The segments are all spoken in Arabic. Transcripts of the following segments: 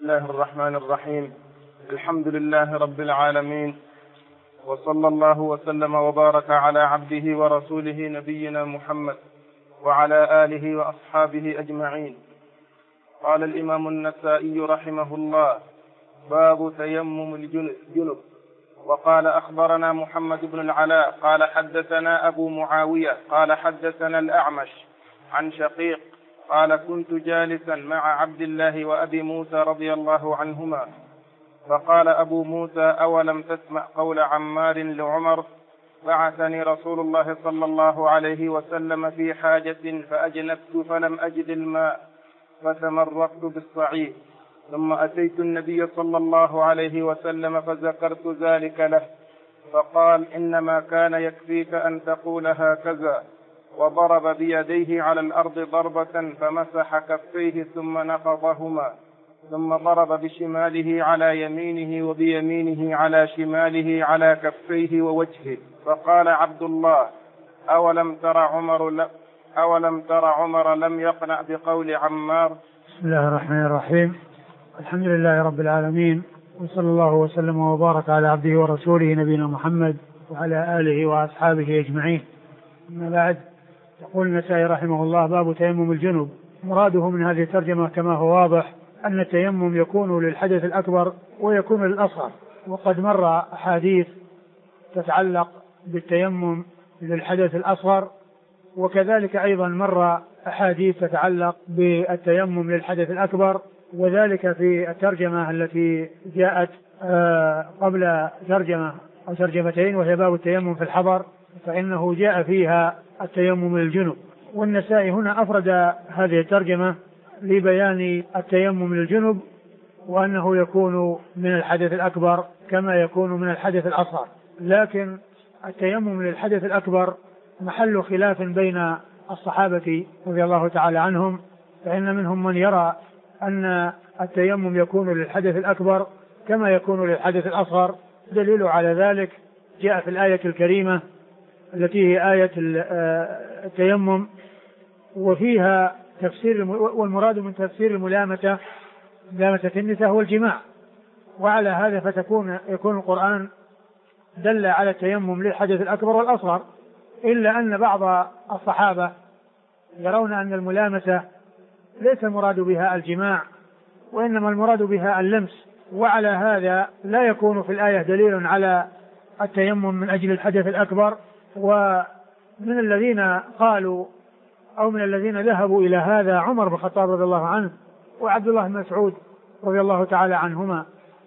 بسم الله الرحمن الرحيم. الحمد لله رب العالمين، وصلى الله وسلم وبارك على عبده ورسوله نبينا محمد وعلى آله وأصحابه أجمعين. قال الإمام النسائي رحمه الله: باب تيمم الجنب. وقال: أخبرنا محمد بن العلاء قال حدثنا أبو معاوية قال حدثنا الأعمش عن شقيق قال: كنت جالسا مع عبد الله وأبي موسى رضي الله عنهما، فقال أبو موسى: أولم تسمع قول عمار لعمر: بعثني رسول الله صلى الله عليه وسلم في حاجة فأجنبت فلم أجد الماء فتمرقت بالصعيد، ثم أتيت النبي صلى الله عليه وسلم فذكرت ذلك له، فقال: إنما كان يكفيك أن تقول هكذا، وضرب بيديه على الأرض ضربة فمسح كفيه ثم نفضهما، ثم ضرب بشماله على يمينه وبيمينه على شماله على كفيه ووجهه، فقال عبد الله: أولم تر عمر لم يقنع بقول عمار. بسم الله الرحمن الرحيم. الحمد لله رب العالمين، وصلى الله وسلم وبارك على عبده ورسوله نبينا محمد وعلى آله وأصحابه أجمعين. أما بعد، يقول النسائي رحمه الله: باب تيمم الجنب. مراده من هذه الترجمة كما هو واضح أن التيمم يكون للحدث الأكبر ويكون للأصغر، وقد مر أحاديث تتعلق بالتيمم للحدث الأصغر، وكذلك أيضا مر أحاديث تتعلق بالتيمم للحدث الأكبر، وذلك في الترجمة التي جاءت قبل ترجمة أو ترجمتين، وهي باب التيمم في الحضر، فإنه جاء فيها التيمم للجنب. والنسائي هنا أفرد هذه الترجمة لبيان التيمم للجنب، وأنه يكون من الحدث الأكبر كما يكون من الحدث الأصغر. لكن التيمم للحدث الأكبر محل خلاف بين الصحابة رضي الله تعالى عنهم، فإن منهم من يرى أن التيمم يكون للحدث الأكبر كما يكون للحدث الأصغر. دليل على ذلك جاء في الآية الكريمة التي هي آية التيمم، وفيها تفسير، والمراد من تفسير ملامسة النساء هو الجماع، وعلى هذا يكون القرآن دل على التيمم للحدث الأكبر والأصغر، إلا أن بعض الصحابة يرون أن الملامسة ليس المراد بها الجماع، وإنما المراد بها اللمس، وعلى هذا لا يكون في الآية دليل على التيمم من أجل الحدث الأكبر. ومن الذين قالوا أو من الذين ذهبوا إلى هذا عمر بن الخطاب رضي الله عنه وعبد الله بن مسعود رضي الله تعالى عنهما.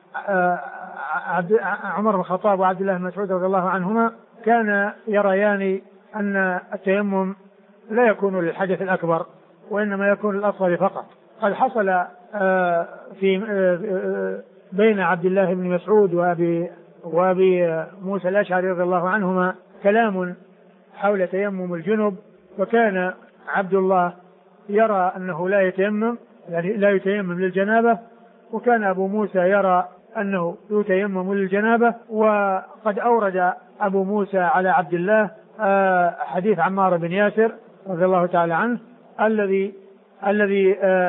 عمر بن الخطاب وعبد الله بن مسعود رضي الله عنهما كان يريان أن التيمم لا يكون للحدث الأكبر وإنما يكون للأصغر فقط. قد حصل في بين عبد الله بن مسعود وأبي موسى الأشعري رضي الله عنهما كلام حول تيمم الجنب، وكان عبد الله يرى أنه لا يتيمم للجنابة، وكان أبو موسى يرى أنه يتيمم للجنابة. وقد أورد أبو موسى على عبد الله حديث عمار بن ياسر رضي الله تعالى عنه الذي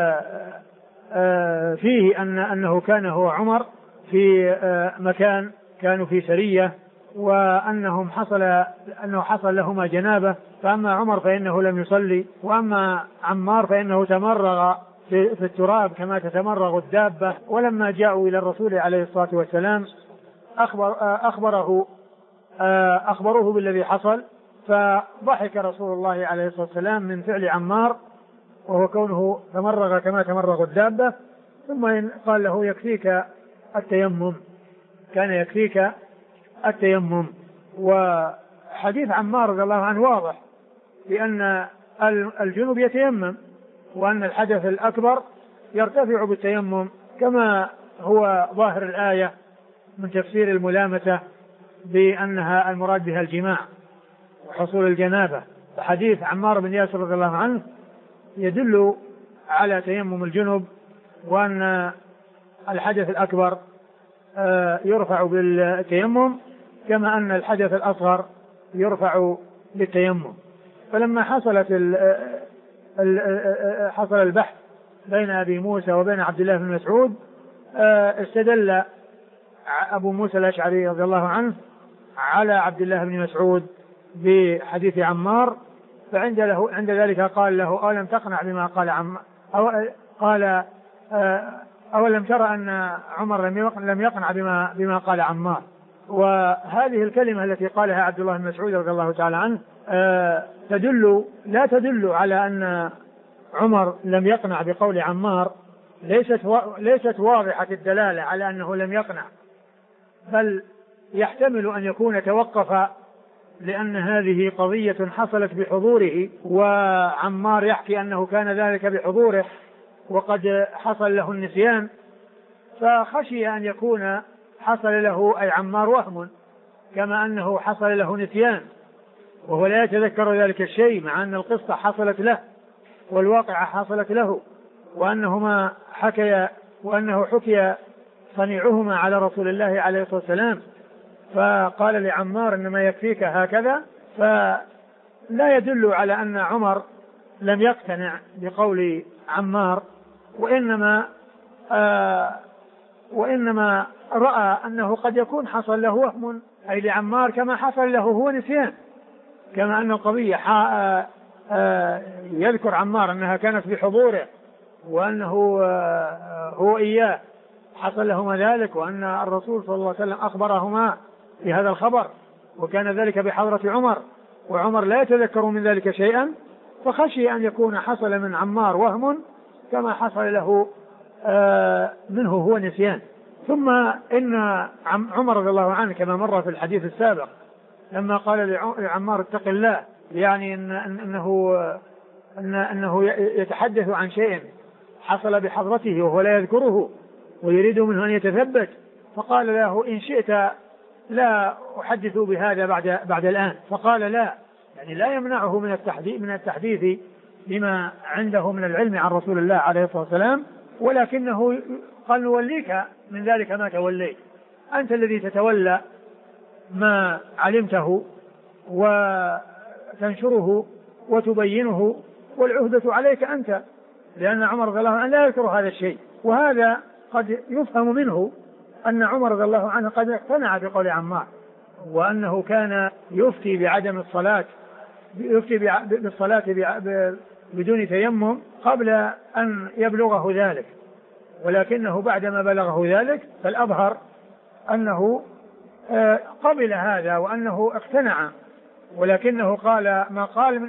فيه أنه كان هو عمر في مكان كانوا في سرية، وأنه حصل لهما جنابة، فأما عمر فإنه لم يصلي، وأما عمار فإنه تمرغ في التراب كما تتمرغ الدابة. ولما جاءوا إلى الرسول عليه الصلاة والسلام أخبروه بالذي حصل، فضحك رسول الله عليه الصلاة والسلام من فعل عمار، وهو كونه تمرغ كما تمرغ الدابة، ثم قال له: يكفيك التيمم، كان يكفيك التيمم. وحديث عمار رضي الله عنه واضح بأن الجنوب يتيمم، وأن الحدث الأكبر يرتفع بالتيمم، كما هو ظاهر الآية من تفسير الملامسة بأنها المراد بها الجماع وحصول الجنابة. حديث عمار بن ياسر رضي الله عنه يدل على تيمم الجنوب، وأن الحدث الأكبر يرفع بالتيمم كما أن الحدث الأصغر يرفع بالتيمم. فلما حصل البحث بين أبي موسى وبين عبد الله بن مسعود، استدل أبو موسى الأشعري رضي الله عنه على عبد الله بن مسعود بحديث عمار، عند ذلك قال له أولم تقنع بما قال عمار، أولم ترى أن عمر لم يقنع بما قال عمار. وهذه الكلمة التي قالها عبد الله بن مسعود رضي الله تعالى عنه لا تدل على أن عمر لم يقنع بقول عمار، ليست واضحة الدلالة على أنه لم يقنع، بل يحتمل أن يكون توقف لأن هذه قضية حصلت بحضوره، وعمار يحكي أنه كان ذلك بحضوره وقد حصل له النسيان، فخشي أن يكون حصل له أي عمار وهم كما أنه حصل له نسيان وهو لا يتذكر ذلك الشيء، مع أن القصة حصلت له والواقعة حصلت له، وأنه حكي صنيعهما على رسول الله عليه الصلاة والسلام، فقال لعمار إنما يكفيك هكذا، فلا يدل على أن عمر لم يقتنع بقول عمار، وإنما رأى أنه قد يكون حصل له وهم أي لعمار كما حصل له هو نسيان، كما أن القضية يذكر عمار أنها كانت بحضوره وأنه هو إياه حصل لهما ذلك، وأن الرسول صلى الله عليه وسلم أخبرهما في هذا الخبر، وكان ذلك بحضرة عمر وعمر لا يتذكر من ذلك شيئا، فخشي أن يكون حصل من عمار وهم كما حصل له منه هو نسيان. ثم إن عمر رضي الله عنه كما مر في الحديث السابق لما قال لعمار اتق الله، يعني أنه يتحدث عن شيء حصل بحضرته وهو لا يذكره ويريد منه أن يتثبت، فقال له إن شئت لا أحدث بهذا بعد الآن، فقال لا، يعني لا يمنعه من التحديث بما عنده من العلم عن رسول الله عليه الصلاة والسلام، ولكنه قال نوليك من ذلك ما توليت، أنت الذي تتولى ما علمته وتنشره وتبينه، والعهدة عليك أنت، لأن عمر رضي الله عنه لا يذكر هذا الشيء. وهذا قد يفهم منه أن عمر رضي الله عنه قد اقتنع بقول عمار، وأنه كان يفتي بعدم الصلاة، يفتي بالصلاة بدون تيمم قبل أن يبلغه ذلك، ولكنه بعدما بلغه ذلك فالأظهر أنه قبل هذا وأنه اقتنع، ولكنه قال ما قال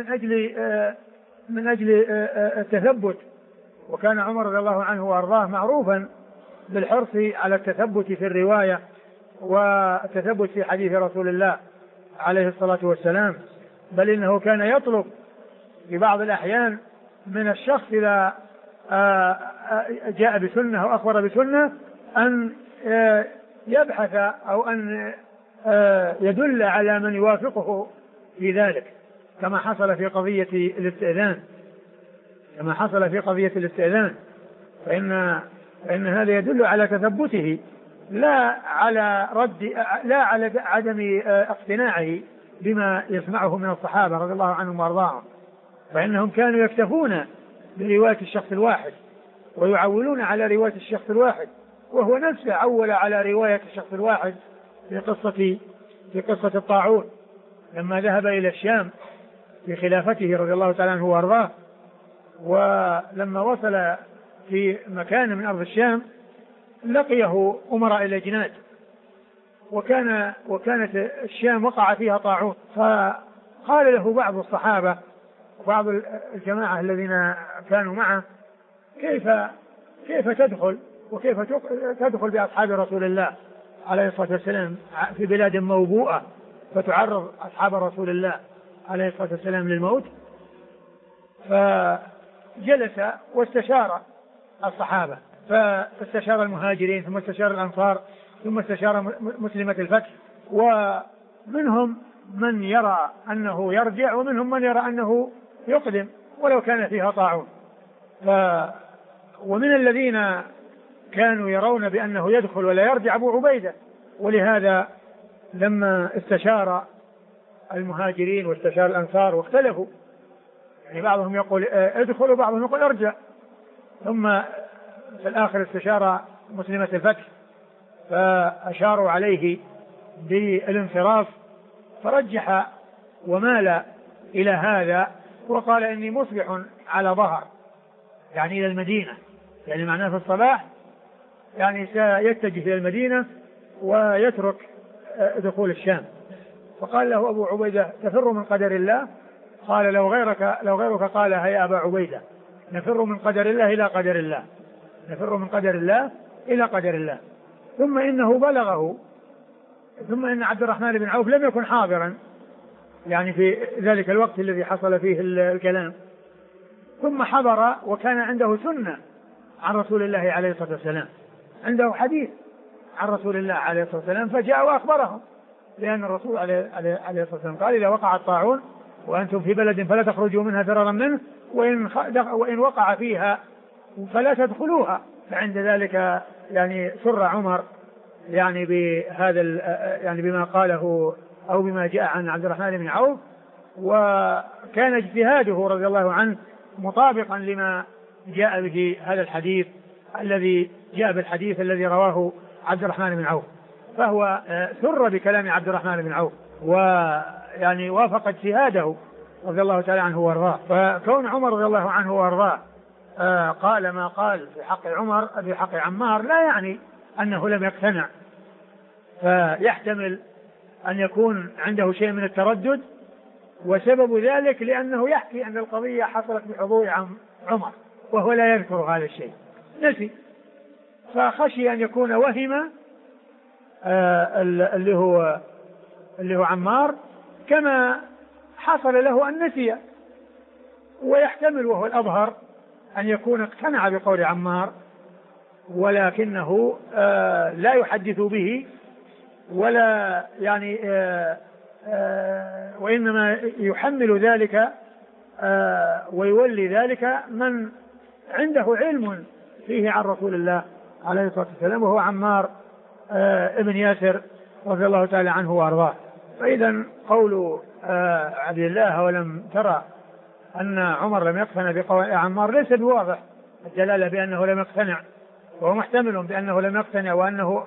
من أجل التثبت. وكان عمر رضي الله عنه وأرضاه معروفا بالحرص على التثبت في الرواية والتثبت في حديث رسول الله عليه الصلاة والسلام، بل إنه كان يطلب في بعض الأحيان من الشخص إذا جاء بسنة أو أخبر بسنة أن يبحث أو أن يدل على من يوافقه في ذلك، كما حصل في قضية الاستئذان، فإن هذا يدل على تثبته لا على عدم اقتناعه بما يسمعه من الصحابة رضي الله عنهم وارضاهم، فإنهم كانوا يكتفون برواية الشخص الواحد ويعولون على رواية الشخص الواحد، وهو نفسه عول على رواية الشخص الواحد في قصة الطاعون لما ذهب إلى الشام في خلافته رضي الله تعالى عنه وارضاه، ولما وصل في مكان من أرض الشام لقيه أمراء الأجناد، وكانت الشام وقع فيها طاعون، فقال له بعض الصحابة وبعض الجماعة الذين كانوا معه كيف تدخل وكيف تدخل بأصحاب رسول الله عليه الصلاة والسلام في بلاد موبوءة فتعرض أصحاب رسول الله عليه الصلاة والسلام للموت؟ فجلس واستشار الصحابة، فاستشار المهاجرين ثم استشار الأنصار ثم استشار مسلمة الفتح، ومنهم من يرى أنه يرجع ومنهم من يرى أنه يقدم ولو كان فيها طاعون، ومن الذين كانوا يرون بأنه يدخل ولا يرجع أبو عبيدة، ولهذا لما استشار المهاجرين واستشار الأنصار واختلفوا، يعني بعضهم يقول ادخل وبعضهم يقول ارجع، ثم في الآخر استشار مسلمة الفتح، فأشاروا عليه بالانصراف، فرجح ومال إلى هذا وقال إني مصبح على ظهر، يعني إلى المدينة، يعني معناه في الصباح يعني سيتجه إلى المدينة ويترك دخول الشام. فقال له أبو عبيدة تفر من قدر الله؟ قال لو غيرك قال هيا أبا عبيدة نفر من قدر الله إلى قدر الله، نفر من قدر الله إلى قدر الله. ثم إنه بلغه، ثم إن عبد الرحمن بن عوف لم يكن حاضرا يعني في ذلك الوقت الذي حصل فيه الكلام، ثم حضر وكان عنده سنة عن رسول الله عليه الصلاة والسلام، عنده حديث عن رسول الله عليه الصلاة والسلام، فجاء وأخبرهم، لأن الرسول عليه الصلاة والسلام قال إذا وقع الطاعون وأنتم في بلد فلا تخرجوا منها فرارا منه، وإن وقع فيها فلا تدخلوها. فعند ذلك يعني سر عمر يعني بهذا يعني بما قاله أو بما جاء عن عبد الرحمن بن عوف، وكان اجتهاده رضي الله عنه مطابقا لما جاء به هذا الحديث الذي جاء بالحديث الذي رواه عبد الرحمن بن عوف، فهو سر بكلام عبد الرحمن بن عوف ويعني وافق اجتهاده رضي الله تعالى عنه وارضاه. فكون عمر رضي الله عنه وارضاه قال ما قال في حق عمار لا يعني أنه لم يقتنع، فيحتمل أن يكون عنده شيء من التردد، وسبب ذلك لأنه يحكي أن القضية حصلت بحضور عمر وهو لا يذكر هذا الشيء، نسي، فخشي أن يكون وهم اللي هو عمار كما حصل له أن نسي، ويحتمل وهو الأظهر أن يكون اقتنع بقول عمار ولكنه لا يحدث به ولا يعني وإنما يحمل ذلك ويولي ذلك من عنده علم فيه عن رسول الله عليه الصلاة والسلام، وهو عمار ابن ياسر رضي الله تعالى عنه وارضاه. فإذا قول عبد الله ولم ترى أن عمر لم يقتنع بقول عمار ليس بواضح الدلالة بأنه لم يقتنع، وهو محتمل بأنه لم يقتنع وأنه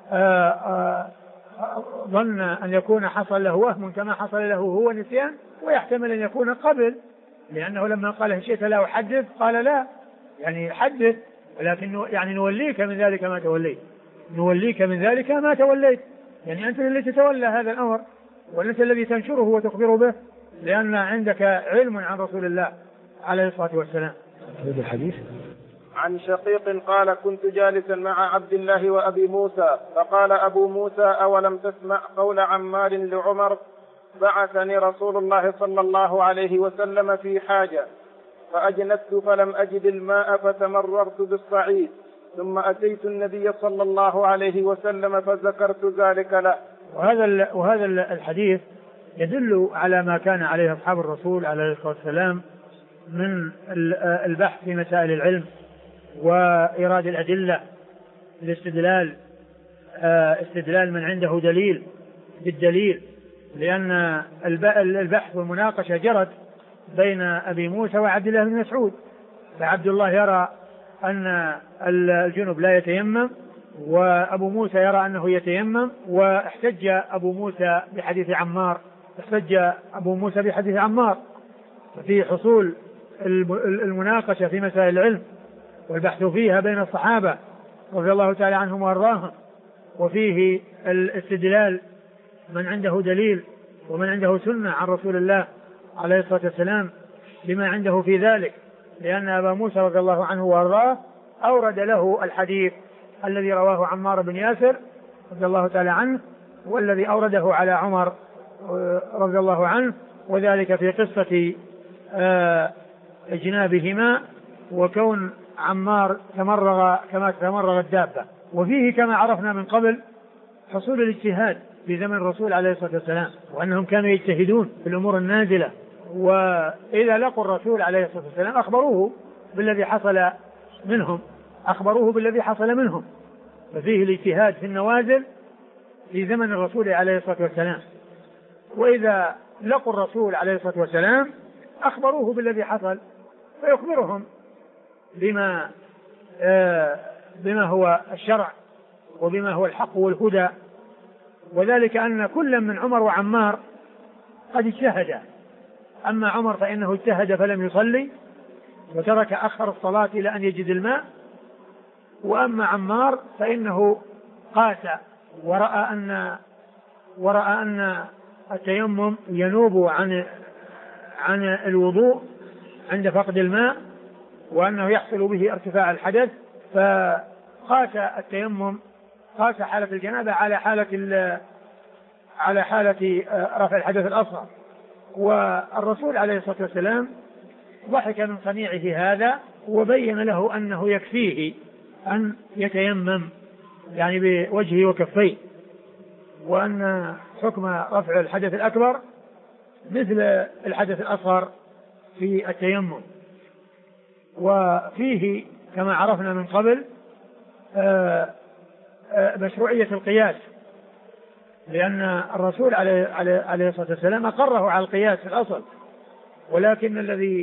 ظن أن يكون حصل له وهم كما حصل له هو نسيان، ويحتمل أن يكون قبل، لأنه لما قال شئت لا أحدث قال لا، يعني حدث ولكن يعني نوليك من ذلك ما توليت، نوليك من ذلك ما توليت، يعني أنت الذي تتولى هذا الأمر وأنت الذي تنشره وتخبر به، لأن عندك علم عن رسول الله عليه الصلاة والسلام. هذا الحديث عن شقيق قال كنت جالسا مع عبد الله وأبي موسى فقال أبو موسى أولم تسمع قول عمار لعمر بعثني رسول الله صلى الله عليه وسلم في حاجة فأجندت فلم أجد الماء فتمررت بالصعيد ثم أتيت النبي صلى الله عليه وسلم فذكرت ذلك له. وهذا الحديث يدل على ما كان عليه أصحاب الرسول عليه الصلاة والسلام من البحث في مسائل العلم وإيراد الأدلة، استدلال من عنده دليل بالدليل، لأن البحث والمناقشة جرت بين أبي موسى وعبد الله بن مسعود، فعبد الله يرى أن الجنب لا يتيمم وأبو موسى يرى أنه يتيمم، واحتج أبو موسى بحديث عمار، ففي حصول المناقشة في مسائل العلم والبحث فيها بين الصحابة رضي الله تعالى عنهم وارضاهم، وفيه الاستدلال من عنده دليل ومن عنده سنة عن رسول الله عليه الصلاة والسلام بما عنده في ذلك، لأن أبا موسى رضي الله عنه وارضاه أورد له الحديث الذي رواه عمار بن ياسر رضي الله تعالى عنه، والذي أورده على عمر رضي الله عنه، وذلك في قصة اجنابهما وكون عمار تمرغ كما تمرغ الدابة. وفيه كما عرفنا من قبل حصول الاجتهاد في زمن الرسول عليه الصلاة والسلام، وأنهم كانوا يجتهدون في الأمور النازلة، وإذا لقوا الرسول عليه الصلاة والسلام أخبروه بالذي حصل منهم، ففيه الاجتهاد في النوازل في زمن الرسول عليه الصلاة والسلام، وإذا لقوا الرسول عليه الصلاة والسلام أخبروه بالذي حصل فيخبرهم بما بما هو الشرع وبما هو الحق والهدى، وذلك أن كل من عمر وعمار قد اجتهد. أما عمر فإنه اجتهد فلم يصلي وترك أخر الصلاة إلى أن يجد الماء، وأما عمار فإنه قاس ورأى أن التيمم ينوب عن الوضوء عند فقد الماء، وأنه يحصل به ارتفاع الحدث، فقاس التيمم قاس حالة الجنابة على حالة رفع الحدث الأصغر. والرسول عليه الصلاة والسلام ضحك من صنيعه هذا وبين له أنه يكفيه أن يتيمم يعني بوجهه وكفيه، وأن حكم رفع الحدث الأكبر مثل الحدث الأصغر في التيمم. وفيه كما عرفنا من قبل مشروعية القياس، لأن الرسول عليه الصلاة والسلام أقره على القياس في الأصل، ولكن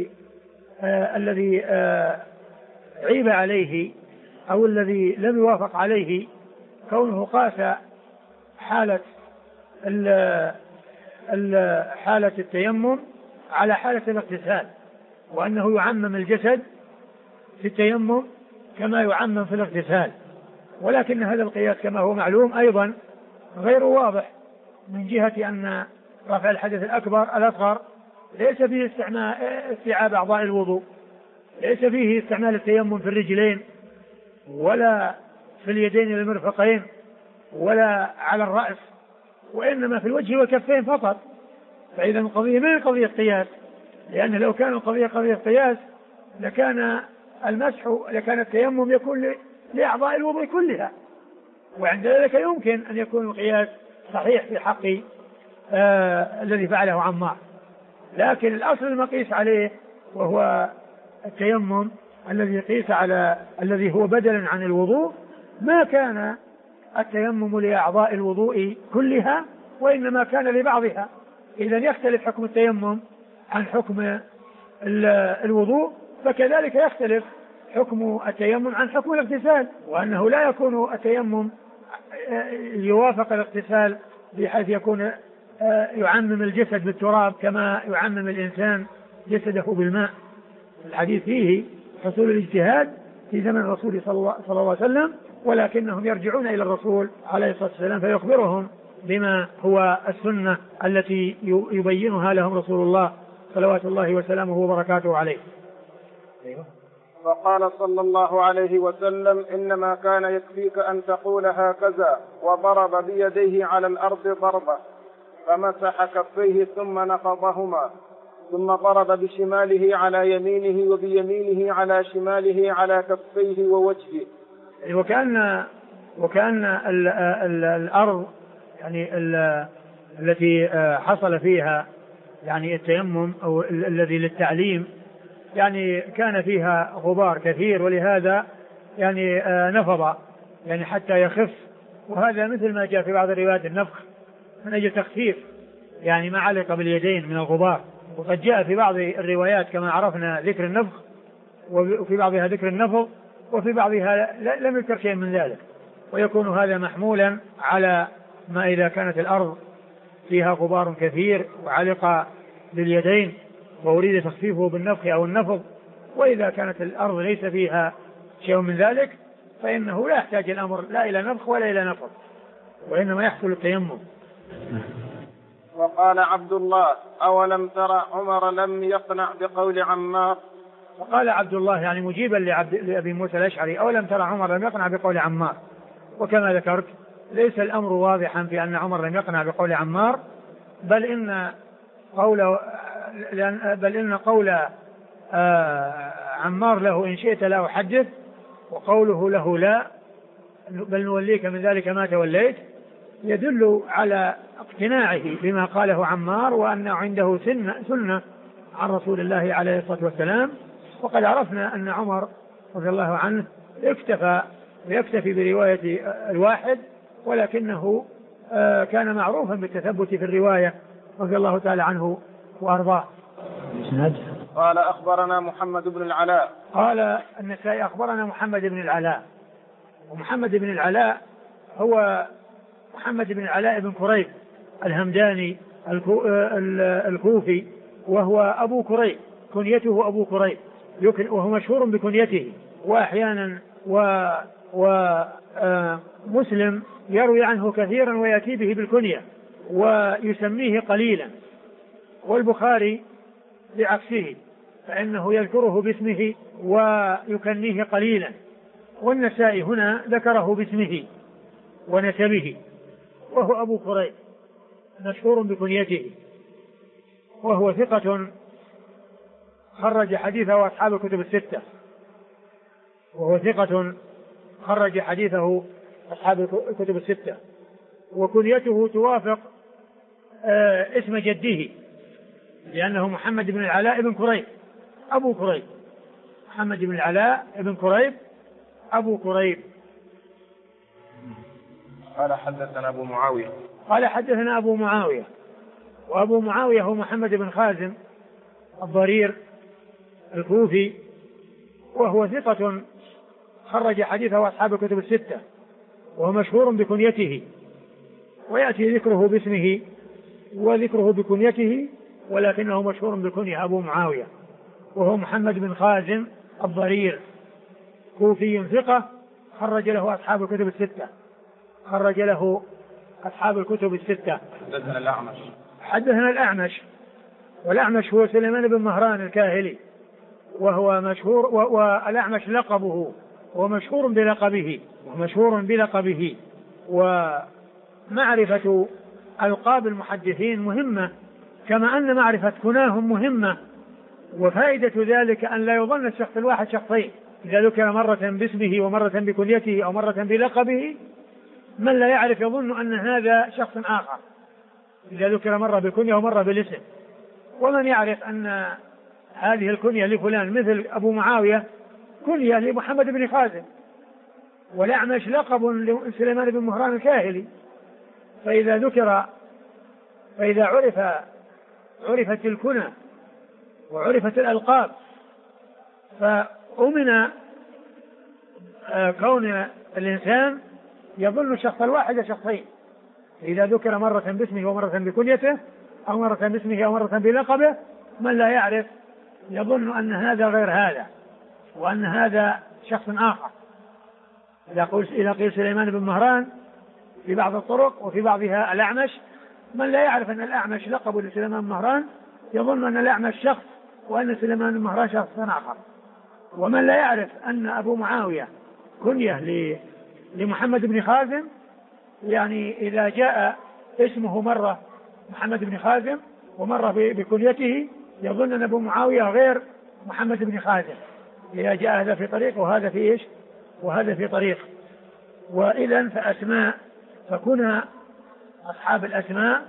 الذي عيب عليه أو الذي لم يوافق عليه كونه قاس حالة التيمم على حالة الاغتسال، وأنه يعمم الجسد في التيمم كما يعمم في الاغتسال. ولكن هذا القياس كما هو معلوم أيضا غير واضح، من جهة أن رفع الحدث الأصغر ليس فيه استيعاب أعضاء الوضوء، ليس فيه استعمال التيمم في الرجلين ولا في اليدين والمرفقين ولا على الرأس، وإنما في الوجه والكفين فقط. فإذا القضية ما هي قضية قياس، لأن لو كان القضية قضية قياس لكان التيمم يكون لأعضاء الوضوء كلها، وعند ذلك يمكن أن يكون القياس صحيح في حق الذي فعله عمار. لكن الأصل المقيس عليه وهو التيمم الذي هو بدلا عن الوضوء، ما كان التيمم لأعضاء الوضوء كلها وإنما كان لبعضها. إذا يختلف حكم التيمم عن حكم الوضوء، فكذلك يختلف حكم التيمم عن حكم الاغتسال، وأنه لا يكون التيمم يوافق الاغتسال بحيث يكون يعمم الجسد بالتراب كما يعمم الإنسان جسده بالماء. الحديث فيه حصول الاجتهاد في زمن الرسول صلى الله عليه وسلم، ولكنهم يرجعون إلى الرسول عليه الصلاة والسلام فيخبرهم بما هو السنة التي يبينها لهم رسول الله صلوات الله وسلامه وبركاته عليه. فقال صلى الله عليه وسلم: إنما كان يكفيك أن تقول هكذا، وضرب بيديه على الأرض ضربة، فمسح كفيه ثم نفضهما، ثم ضرب بشماله على يمينه وبيمينه على شماله على كفيه ووجهه. وكان الأرض يعني التي حصل فيها يعني التيمم أو الذي للتعليم يعني كان فيها غبار كثير، ولهذا يعني نفض يعني حتى يخف، وهذا مثل ما جاء في بعض الروايات النفخ من أجل تخفيف يعني ما علق باليدين من الغبار. وقد جاء في بعض الروايات كما عرفنا ذكر النفخ، وفي بعضها ذكر النفض، وفي بعضها لم يذكر شيء من ذلك. ويكون هذا محمولا على ما إذا كانت الأرض فيها غبار كثير وعلق باليدين وأريد تخفيفه بالنفخ أو النفض، وإذا كانت الأرض ليس فيها شيء من ذلك فإنه لا يحتاج الأمر لا إلى نفخ ولا إلى نفض، وإنما يحصل التيمم. وقال عبد الله: أولم ترى عمر لم يقنع بقول عمار. وقال عبد الله يعني مجيبا لأبي موسى الأشعري: أولم ترى عمر لم يقنع بقول عمار. وكما ذكرت ليس الأمر واضحا في أن عمر لم يقنع بقول عمار، بل إن قول عمار له إن شئت لا أحدث، وقوله له لا بل نوليك من ذلك ما توليت، يدل على اقتناعه بما قاله عمار، وأنه عنده سنة عن رسول الله عليه الصلاة والسلام. وقد عرفنا أن عمر رضي الله عنه يكتفي برواية الواحد، ولكنه كان معروفا بالتثبت في الرواية رضي الله تعالى عنه وأرضاه. قال: أخبرنا محمد بن العلاء. قال النسائي: أخبرنا محمد بن العلاء. ومحمد بن العلاء هو محمد بن العلاء بن كريب الهمداني الكوفي، وهو أبو كريب، كنيته أبو كريب، وهو مشهور بكنيته. وأحيانا ومسلم يروي عنه كثيرا ويأتي به بالكنية ويسميه قليلا، والبخاري بعكسه فإنه يذكره باسمه ويكنيه قليلا، والنسائي هنا ذكره باسمه ونسبه، وهو أبو كريب مشهور بكنيته، وهو ثقة خرج حديثه أصحاب الكتب الستة، وهو ثقة خرج حديثه أصحاب الكتب الستة، وكنيته توافق اسم جده، لأنه محمد بن العلاء بن كريب أبو كريب، محمد بن العلاء بن كريب أبو كريب. قال حدثنا أبو معاوية، قال حدثنا أبو معاوية، وأبو معاوية هو محمد بن خازم الضرير الكوفي، وهو ثقة خرج حديثه أصحاب الكتب الستة، وهو مشهور بكنيته، ويأتي ذكره باسمه وذكره بكنيته، ولكنه مشهور بالكنية أبو معاوية، وهو محمد بن خازم الضرير كوفي ثقة خرج له أصحاب الكتب الستة، خرج له أصحاب الكتب الستة. حدثنا الأعمش، حدثنا الأعمش، والأعمش هو سليمان بن مهران الكاهلي، وهو مشهور، والأعمش لقبه ومشهور بلقبه، ومعرفة ألقاب المحدثين مهمة، كما أن معرفة كناهم مهمة، وفائدة ذلك أن لا يظن الشخص الواحد شخصين، إذا ذكر مرة باسمه ومرة بكنيته أو مرة بلقبه، من لا يعرف يظن أن هذا شخص آخر، إذا ذكر مرة بالكنية ومرة بالاسم. ومن يعرف أن هذه الكنية لفلان، مثل أبو معاوية كنية لمحمد بن خازم، والأعمش لقب لسليمان بن مهران الكاهلي، فإذا عرفت الكنى وعرفت الألقاب، فأمن كون الإنسان يظن الشخص الواحد شخصين، إذا ذكر مرة باسمه ومرة بكنيته أو مرة باسمه أو مرة بلقبه، من لا يعرف يظن أن هذا غير هذا، وأن هذا شخص آخر. إذا قيل سليمان بن مهران في بعض الطرق وفي بعضها الأعمش، من لا يعرف أن الأعمش لقب لسليمان بن مهران يظن أن الأعمش شخص وأن سليمان بن مهران شخص آخر. ومن لا يعرف أن أبو معاوية كنية لمحمد بن خازم، يعني إذا جاء اسمه مرة محمد بن خازم ومرة بكنيته، يظن أن أبو معاوية غير محمد بن خازم، إذا جاء هذا في طريق وهذا في إيش وهذا في طريق. وإذن فأسماء، فكنا أصحاب الأسماء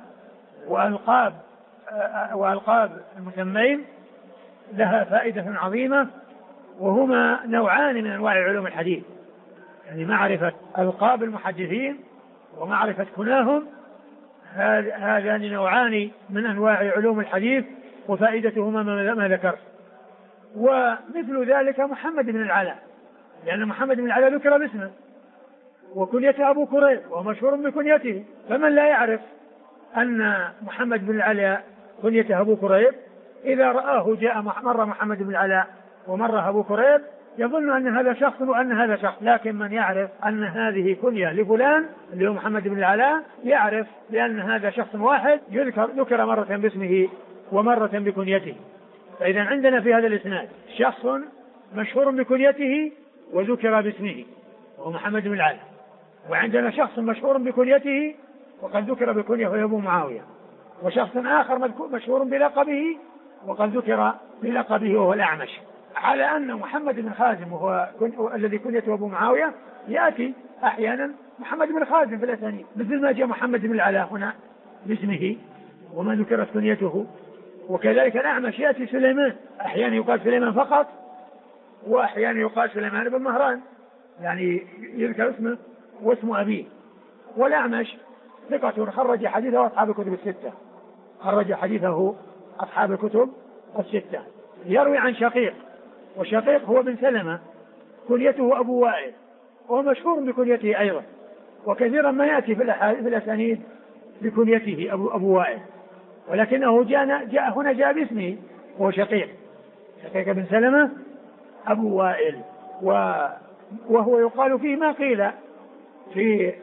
وألقاب المسمين لها فائدة عظيمة، وهما نوعان من أنواع علوم الحديث، يعني معرفة ألقاب المحدثين ومعرفة كناهم، هذان نوعان من أنواع علوم الحديث، وفائدتهما ما ذكرت. ومثل ذلك محمد بن العلاء، لأن محمد بن العلاء ذكر باسمه وكنيته أبو كريب ومشهور بكنيته، فمن لا يعرف أن محمد بن العلاء كنيته أبو كريب، إذا رآه جاء مرة محمد بن العلاء ومرة أبو كريب، يظن أن هذا شخص وأن هذا شخص. لكن من يعرف أن هذه كنية لفلان اللي هو محمد بن العلاء، يعرف بأن هذا شخص واحد ذكر مرة باسمه ومرة بكنيته. فإذا عندنا في هذا الإسناد شخص مشهور بكنيته وذكر باسمه وهو محمد بن العلاء، وعندنا شخص مشهور بكنيته وقد ذكر بكنيته وهو أبو معاوية، وشخص آخر مشهور بلقبه وقد ذكر بلقبه وهو الأعمش. على أن محمد بن خازم وهو الذي كنيته أبو معاوية يأتي أحيانا محمد بن خازم في الأسانيد، مثل ما جاء محمد بن العلاء هنا باسمه وما ذكرت كنيته. وكذلك الأعمش يأتي سليمان، أحيانا يقال سليمان فقط، وأحيانا يقال سليمان بن مهران، يعني يذكر اسمه واسم أبيه. والأعمش ثقة خرج حديثه أصحاب الكتب الستة، خرج حديثه أصحاب الكتب الستة. يروي عن شقيق، وشقيق هو بن سلمة كنيته أبو وائل، وهو مشهور بكنيته أيضا، وكثيرا ما يأتي في الأسانيد بكنيته أبو وائل، ولكنه جاء باسمه، وهو شقيق بن سلمة أبو وائل، وهو يقال فيه ما قيل في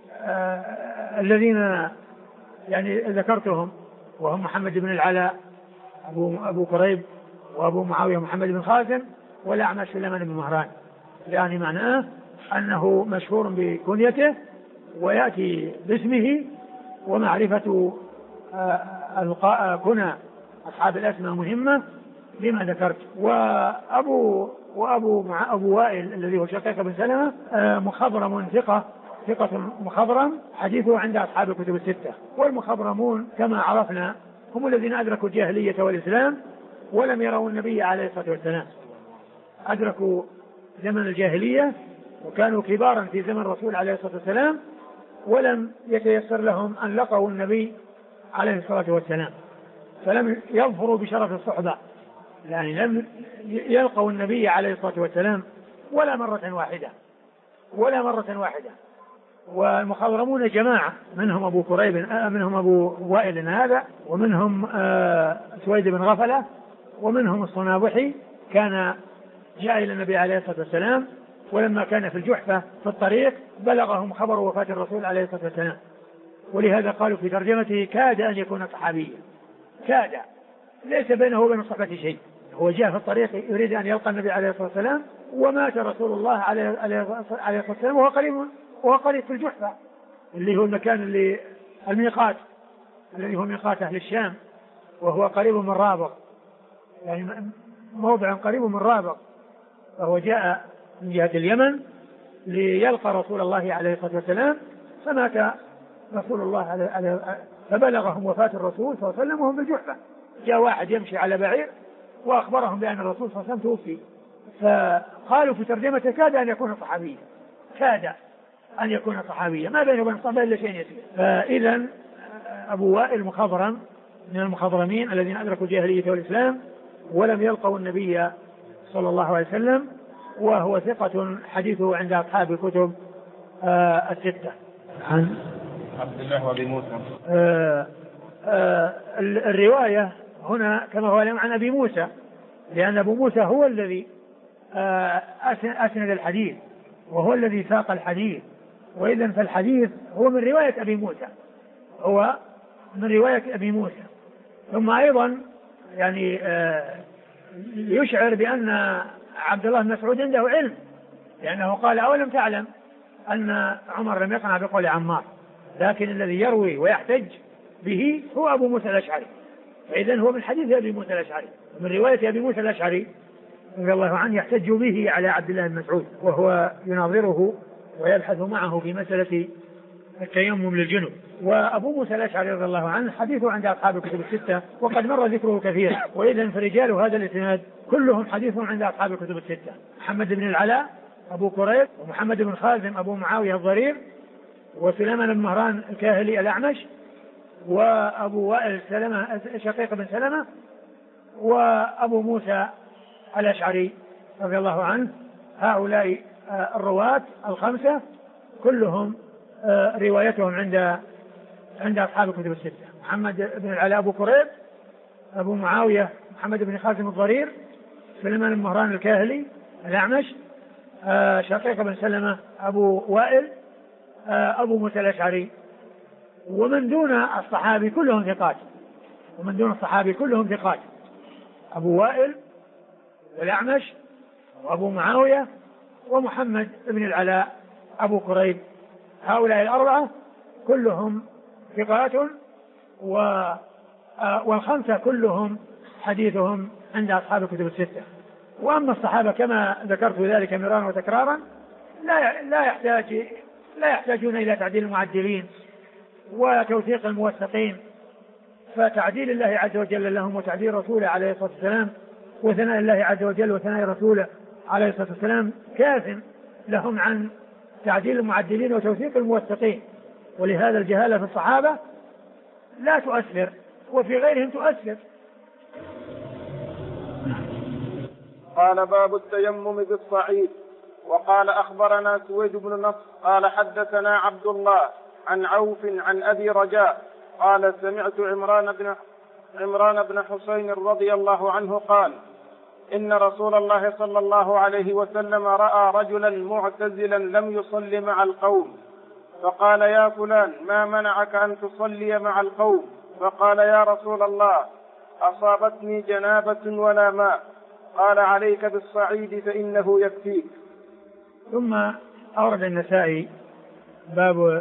الذين يعني ذكرتهم، وهم محمد بن العلاء أبو قريب، وأبو معاوية محمد بن خازم، والأعمش سليمان بن مهران. يعني معناه أنه مشهور بكنيته ويأتي باسمه، ومعرفة كنى أصحاب الأسماء مهمة لما ذكرت. وأبو وائل الذي هو شقيق بن سلمة مخضرم ثقة مخضرم، حديثه عند أصحاب الكتب الستة. والمخضرمون كما عرفنا هم الذين أدركوا الجاهلية والإسلام ولم يروا النبي عليه الصلاة والسلام، أدركوا زمن الجاهلية وكانوا كبارا في زمن الرسول عليه الصلاة والسلام، ولم يتيسر لهم أن لقوا النبي عليه الصلاة والسلام، فلم يظفروا بشرف الصحبة، يعني لم يلقوا النبي عليه الصلاة والسلام ولا مرة واحدة. والمخضرمون جماعة، منهم أبو قريب، منهم أبو وائل هذا، ومنهم سويد بن غفلة، ومنهم الصنابحي كان جاء إلى النبي عليه الصلاة والسلام، ولما كان في الجحفة في الطريق بلغهم خبر وفاة الرسول عليه الصلاة والسلام، ولهذا قالوا في ترجمته كاد أن يكون صحابيا، كاد، ليس بينه وبين الصحبة شيء، هو جاء في الطريق يريد أن يلقى النبي عليه الصلاة والسلام، ومات رسول الله عليه الصلاة والسلام وهو قريب في الجحفة، اللي هو المكان اللي الميقات الذي هو ميقات أهل الشام، وهو قريب من رابغ، يعني موضع قريب من رابغ، فهو جاء من جهة اليمن ليلقى رسول الله عليه الصلاة والسلام، فمات رسول الله فبلغهم وفاة الرسول صلى الله عليه وسلم وهم بالجحفة. جاء واحد يمشي على بعير وأخبرهم بأن الرسول صلى الله عليه وسلم توفي، فقالوا في ترجمته كاد أن يكون صحابيا، كاد أن يكون صحابيا، ما بينه وبين الصحابة إلا شيء يسير. فإذا أبو وائل مخضرم من المخضرمين الذين أدركوا الجاهلية والإسلام ولم يلقوا النبي صلى الله عليه وسلم، وهو ثقة حديثه عند أصحاب الكتب الستة. عن عبد الله وابي موسى. الرواية هنا كما هو عن أبي موسى، لأن أبو موسى هو الذي أسند الحديث وهو الذي ساق الحديث، وإذن فالحديث هو من رواية أبي موسى، هو من رواية أبي موسى. ثم أيضا يعني يشعر بأن عبد الله بن مسعود عنده علم، لأنه قال أولم تعلم أن عمر لم يقنع بقول عمار، لكن الذي يروي ويحتج به هو أبو موسى الأشعري، فإذن هو من حديث أبي موسى الأشعري، من رواية أبي موسى الأشعري رضي الله عنه، يحتج به على عبد الله بن مسعود، وهو يناظره ويبحث معه في مسألة التيمم للجنوب. وأبو موسى الأشعري رضي الله عنه حديثه عند أصحاب الكتب الستة، وقد مر ذكره كثيرا، وإذن فرجال هذا الإسناد كلهم حديثهم عند أصحاب الكتب الستة: محمد بن العلاء أبو قريب، ومحمد بن خازم أبو معاوية الضرير، وسليمان بن مهران الكاهلي الأعمش، وأبو وائل شقيق بن سلمة، وأبو موسى الأشعري رضي الله عنه. هؤلاء الرواة الخمسة كلهم روايتهم عند أصحاب الكتب الستة: محمد بن العلاء أبو قريب، أبو معاوية محمد بن خازم الضرير، سليمان بن مهران الكاهلي الأعمش، شقيق بن سلمة أبو وائل، أبو موسى الأشعري. ومن دون الصحابي كلهم ثقات، أبو وائل والأعمش وأبو معاوية ومحمد بن العلاء أبو قريب، هؤلاء الأربعة كلهم ثقات، والخمسة كلهم حديثهم عند أصحاب الكتب الستة. وأما الصحابة كما ذكرت ذلك مرارا وتكرارا لا يحتاجون إلى تعديل المعدلين وتوثيق الموثقين، فتعديل الله عز وجل لهم وتعديل رسوله عليه الصلاة والسلام وثناء الله عز وجل وثناء رسوله عليه الصلاة والسلام كاف لهم عن تعديل المعدلين وتوثيق الموثقين. ولهذا الجهالة في الصحابة لا تؤثر، وفي غيرهم تؤثر. قال: باب التيمم بالصعيد. وقال أخبرنا سويد بن نصر قال حدثنا عبد الله عن عوف عن أبي رجاء قال سمعت عمران بن حسين رضي الله عنه قال إن رسول الله صلى الله عليه وسلم رأى رجلا معتزلا لم يصل مع القوم فقال يا فلان ما منعك أن تصلي مع القوم؟ فقال يا رسول الله أصابتني جنابة ولا ماء. قال عليك بالصعيد فإنه يكفيك. ثم أورد النسائي باب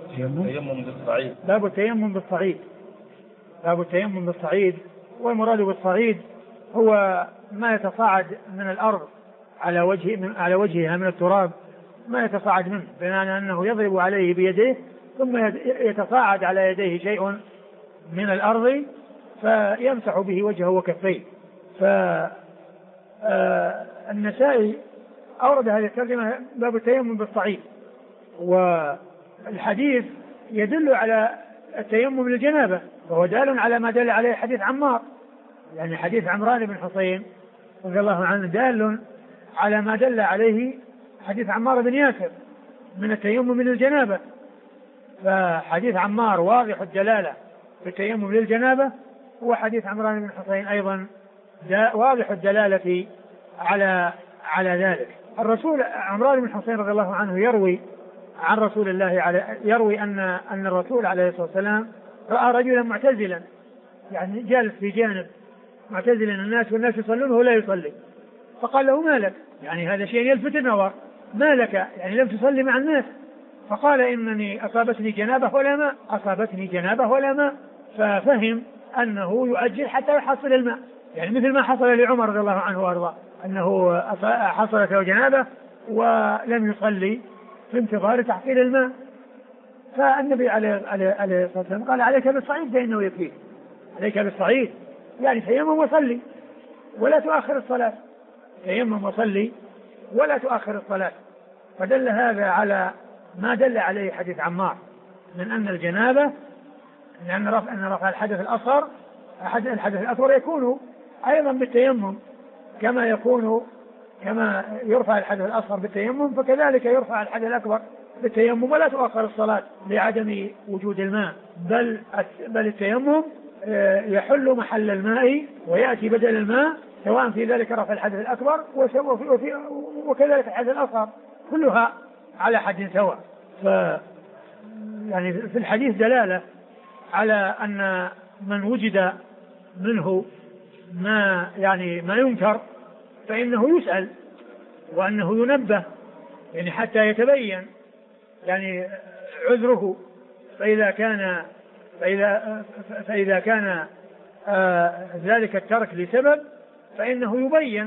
التيمم بالصعيد. والمراد بالصعيد هو ما يتصاعد من الأرض على وجهها من التراب، ما يتصاعد منه، بمعنى أنه يضرب عليه بيديه ثم يتصاعد على يديه شيء من الأرض فيمسح به وجهه وكفيه. فالنسائي أورد هذه الترجمة باب التيمم بالصعيد، والحديث يدل على التيمم للجنابة، وهو دال على ما دل عليه حديث عمار، يعني حديث عمران بن حسين رضي الله عنه دال على ما دل عليه حديث عمار بن ياسر من التيمم للجنابة. فحديث عمار واضح الدلالة في التيمم للجنابة، وحديث عمران بن حسين أيضا واضح الدلالة على ذلك. الرسول عمران بن حسين رضي الله عنه يروي عن رسول الله يروي أن الرسول عليه الصلاة والسلام رأى رجلا معتزلا، يعني جالس في جانب معتزلا الناس والناس يصلون وهو لا يصلي، فقال له ما لك؟ يعني هذا شيء يلفت النظر، ما لك يعني لم تصلي مع الناس؟ فقال إنني أصابتني جنابة ولا ماء. ففهم أنه يؤجل حتى يحصل الماء، يعني مثل ما حصل لعمر رضي الله عنه وارضاه أنه حصلت له جنابة ولم يصلي في انتظار تحصيل الماء. فالنبي عليه الصلاة والسلام قال عليك بالصعيد فإنه يكفيك. عليك بالصعيد يعني تيمم وصلي ولا تؤخر الصلاة، تيمم وصلي ولا تؤخر الصلاة. فدل هذا على ما دل عليه حديث عمار من أن الجنابة أن رفع الحدث الأصغر يكون أيضا بالتيمم، كما يرفع الحدث الأصغر بالتيمم فكذلك يرفع الحدث الأكبر بالتيمم، ولا تؤخر الصلاة لعدم وجود الماء، بل التيمم يحل محل الماء ويأتي بدل الماء، سواء في ذلك رفع الحدث الأكبر وكذلك الحدث الأصغر، كلها على حد سواء. يعني في الحديث دلالة على أن من وجد منه ما ينكر فإنه يسأل وأنه ينبه، يعني حتى يتبين يعني عذره. فإذا كان ذلك الترك لسبب فإنه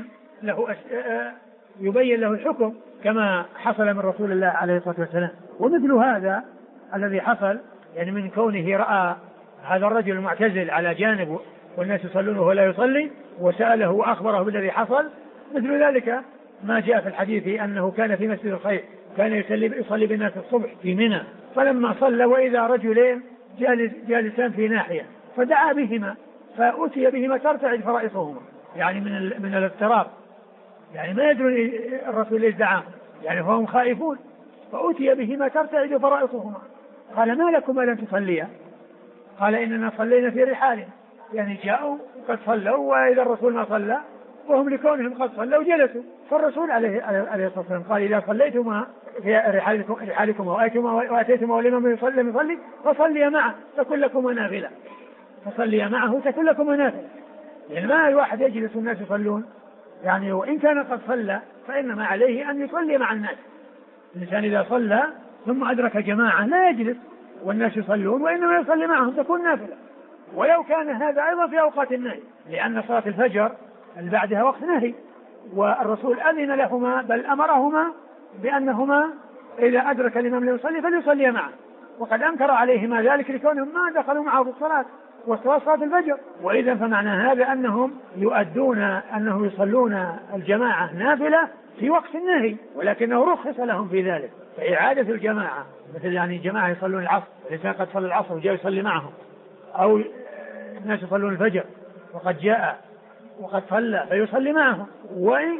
يبين له الحكم كما حصل من رسول الله عليه الصلاة والسلام. ومثل هذا الذي حصل يعني من كونه رأى هذا الرجل المعتزل على جانب والناس يصلون وهو لا يصلي وسأله وأخبره بالذي حصل، مثل ذلك ما جاء في الحديث أنه كان في مسجد الخير كان يصلي بالناس الصبح في منى، فلما صلى وإذا رجلين جالسان في ناحية فدعا بهما فأتي بهما ترتعد فرائصهما، يعني من الاضطراب، يعني ما يدرون الرسول ليش دعاهم، يعني فهم خائفون، فأتي بهما ترتعد فرائصهما. قال ما لكم ألم تصليا؟ قال إننا صلينا في رحالنا، يعني جاءوا قد صلوا وإذا الرسول ما صلى وهم لكونهم قد صلوا جلسوا. فالرسول عليه الصلاة والسلام قال إذا صليتما في رحالكم وأتيتما ولمن يصلي فصلي معه تكن لكم نافلة، فصلي معه تكن لكم نافلة. يعني ما الواحد يجلس والناس يصلون، يعني وإن كان قد صلى فإنما عليه أن يصلي مع الناس. الإنسان إذا صلى ثم أدرك جماعة لا يجلس والناس يصلون وإنما يصلي معهم تكون نافلة، ولو كان هذا أيضا في أوقات النهي، لأن صلاة الفجر اللي بعدها وقت نهي، والرسول أذن لهما بل أمرهما بأنهما إذا أدرك الإمام ليصلي فليصلي معه، وقد أنكر عليهما ذلك لكونهم ما دخلوا معه في الصلاة صلاة الفجر. وإذا فمعنى هذا أنهم أنه يصلون الجماعة نافلة في وقت النهي، ولكنه رخص لهم في ذلك. فإعادة الجماعة مثل يعني جماعة يصلون العصر الإنسان قد صلى العصر وجاء يصلي معهم، أو الناس يصلون الفجر وقد جاء وقد صلى فيصلي معهم،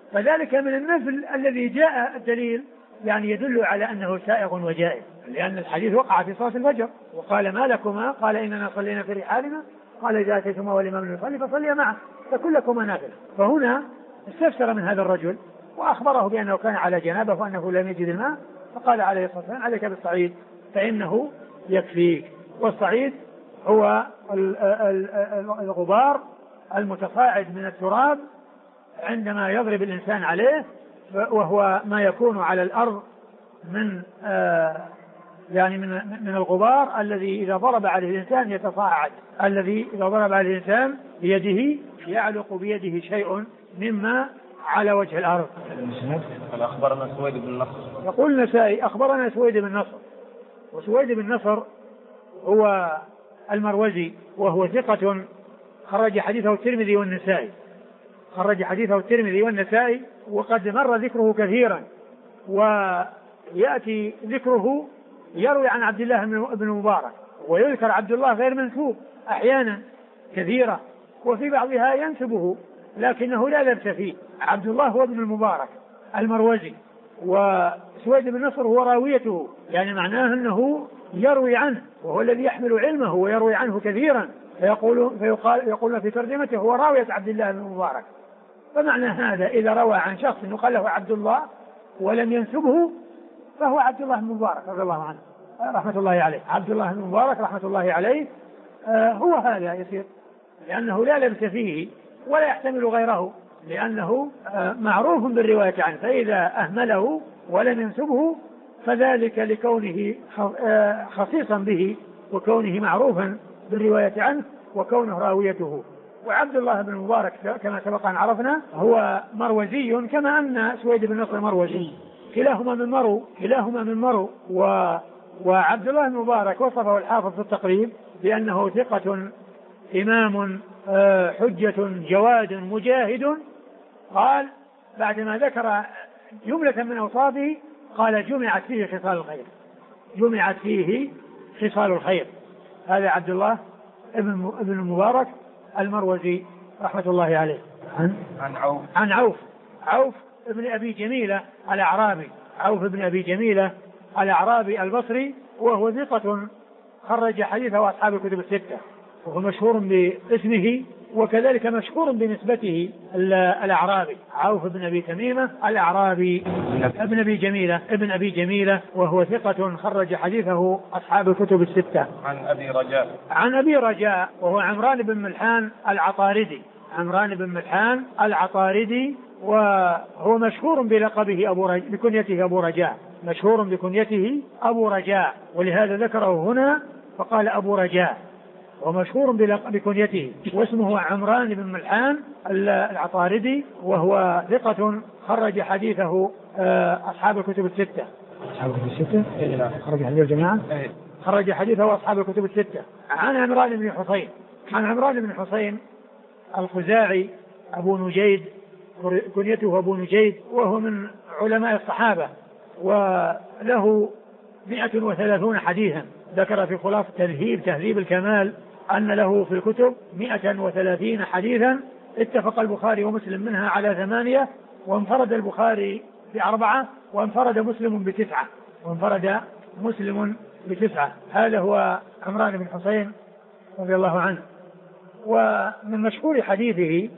فذلك من النفل الذي جاء الدليل يعني يدل على أنه سائغ وجائز، لأن الحديث وقع في صلاة الفجر وقال ما لكما؟ قال إننا صلينا في رحالنا، قال إذا أتيتما والإمام يصلي فصليا معه فكلكما نافلة. فهنا استفسر من هذا الرجل وأخبره بأنه كان على جنابه وأنه لم يجد الماء، فقال عليه الصلاة والسلام عليك بالصعيد فإنه يكفيك. والصعيد هو الغبار المتصاعد من التراب عندما يضرب الإنسان عليه، وهو ما يكون على الأرض من يعني من الغبار الذي إذا ضرب عليه الإنسان يتصاعد، الذي إذا ضرب عليه الإنسان بيده يعلق بيده شيء مما على وجه الأرض. أخبرنا سويد بن نصر. يقول النسائي أخبرنا سويد بن نصر، وسويد بن نصر هو المروزي وهو ثقة خرج حديثه الترمذي والنسائي، خرج حديثه الترمذي والنسائي، وقد مر ذكره كثيرا، ويأتي ذكره يروي عن عبد الله بن مبارك، ويذكر عبد الله غير منسوب أحيانا كثيرة، وفي بعضها ينسبه لكنه لا لبس فيه. عبد الله هو ابن المبارك المروزي، وسويد بن نصر هو راويته، يعني معناه أنه يروي عنه وهو الذي يحمل علمه ويروي عنه كثيرا، فيقول في ترجمته هو راوية عبد الله بن مبارك. فمعنى هذا إذا روى عن شخص يقال له عبد الله ولم ينسبه فهو عبد الله بن مبارك رضي الله عنه رحمة الله عليه. عبد الله بن مبارك رحمة الله عليه هو هذا يصير، لأنه لا لبس فيه ولا يحتمل غيره، لأنه معروف بالرواية عنه، فإذا أهمله ولم ينسبه فذلك لكونه خصيصا به وكونه معروفا بالرواية عنه وكونه راويته. وعبد الله بن مبارك كما سبق أن عرفنا هو مروزي كما أن سويد بن نصر مروزي، كلاهما من مرو. وعبد الله بن مبارك وصفه الحافظ في التقريب بأنه ثقة إمام حجة جواد مجاهد. قال بعدما ذكر جملة من أوصافه قال جمعت فيه خصال الخير. هذا عبد الله ابن المبارك المروزي رحمة الله عليه. عن عوف ابن أبي جميلة الأعرابي، عوف ابن أبي جميلة الأعرابي البصري، وهو ثقة خرج حديثه أصحاب الكتب الستة، وهو مشهور باسمه وكذلك مشهور بنسبته الأعرابي. عوف بن أبي تميمة الأعرابي ابن أبي جميلة وهو ثقة خرج حديثه أصحاب الكتب الستة. عن أبي رجاء وهو عمران بن ملحان العطاردي، وهو مشهور بلقبه بكنيته أبو رجاء، ولهذا ذكره هنا فقال أبو رجاء، ومشهور بكنيته، واسمه عمران بن ملحان العطاردي، وهو ثقة خرج حديثه أصحاب الكتب الستة. خرج حديث الجماعة، خرج حديثه أصحاب الكتب الستة. عن عمران بن حسين الخزاعي أبو نجيد، كنيته أبو نجيد، وهو من علماء الصحابة، وله 130 حديثا. ذكر في خلاصة تهذيب الكمال أن له في الكتب 130 حديثا، اتفق البخاري ومسلم منها على 8، وانفرد البخاري ب4، وانفرد مسلم ب9. هذا هو عمران بن حسين رضي الله عنه. ومن مشهور حديثه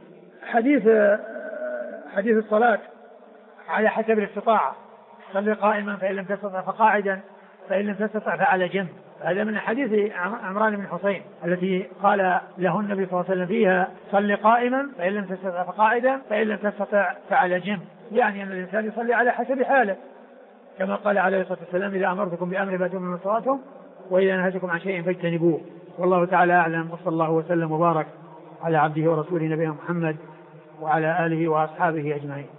حديث الصلاة على حسب الاستطاعة، صل قائما فإن لم تستطع فقاعدا فإن لم تستطع فعلى جنب. هذا من حديث عمران بن حسين التي قال له النبي صلى الله عليه وسلم فيها صل قائما فإن لم تستطع فقاعدا فإن لم تستطع فعلى جنب، يعني أن الإنسان يصلي على حسب حاله، كما قال عليه الصلاة والسلام إذا أمرتكم بأمر فأتوا من صلاتكم وإذا نهيتكم عن شيء فاجتنبوه. والله تعالى أعلم، وصلى الله وسلم وبارك على عبده ورسوله نبينا محمد وعلى آله وأصحابه أجمعين.